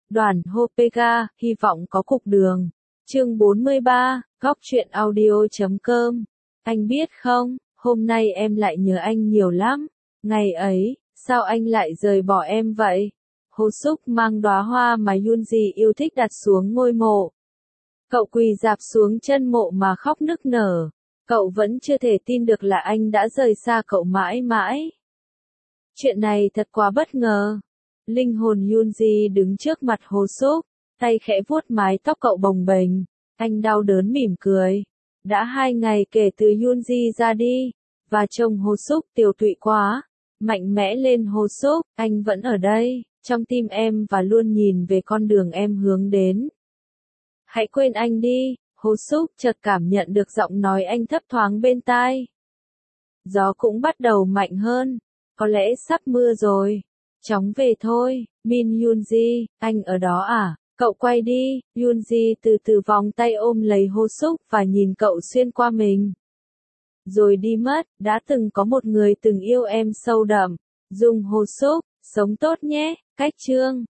Đoàn Hopega, hy vọng có cục đường. Chương 43, góc truyện audio.com. Anh biết không, hôm nay em lại nhớ anh nhiều lắm. Ngày ấy, sao anh lại rời bỏ em vậy? Ho-suk mang đóa hoa mà Yoonji yêu thích đặt xuống ngôi mộ. Cậu quỳ rạp xuống chân mộ mà khóc nức nở. Cậu vẫn chưa thể tin được là anh đã rời xa cậu mãi mãi. Chuyện này thật quá bất ngờ. Linh hồn Yoonji đứng trước mặt Ho-suk, tay khẽ vuốt mái tóc cậu bồng bềnh. Anh đau đớn mỉm cười. Đã 2 ngày kể từ Yoonji ra đi, và trông Ho-suk tiều tụy quá. Mạnh mẽ lên Ho-suk, anh vẫn ở đây, trong tim em và luôn nhìn về con đường em hướng đến. Hãy quên anh đi, Ho-suk chợt cảm nhận được giọng nói anh thấp thoáng bên tai. Gió cũng bắt đầu mạnh hơn, có lẽ sắp mưa rồi. Chóng về thôi, Min Yoonji, anh ở đó à? Cậu quay đi, Yoonji từ từ vòng tay ôm lấy Ho-suk và nhìn cậu xuyên qua mình. Rồi đi mất, đã từng có một người từng yêu em sâu đậm. Dung Ho-suk, sống tốt nhé, cách chương.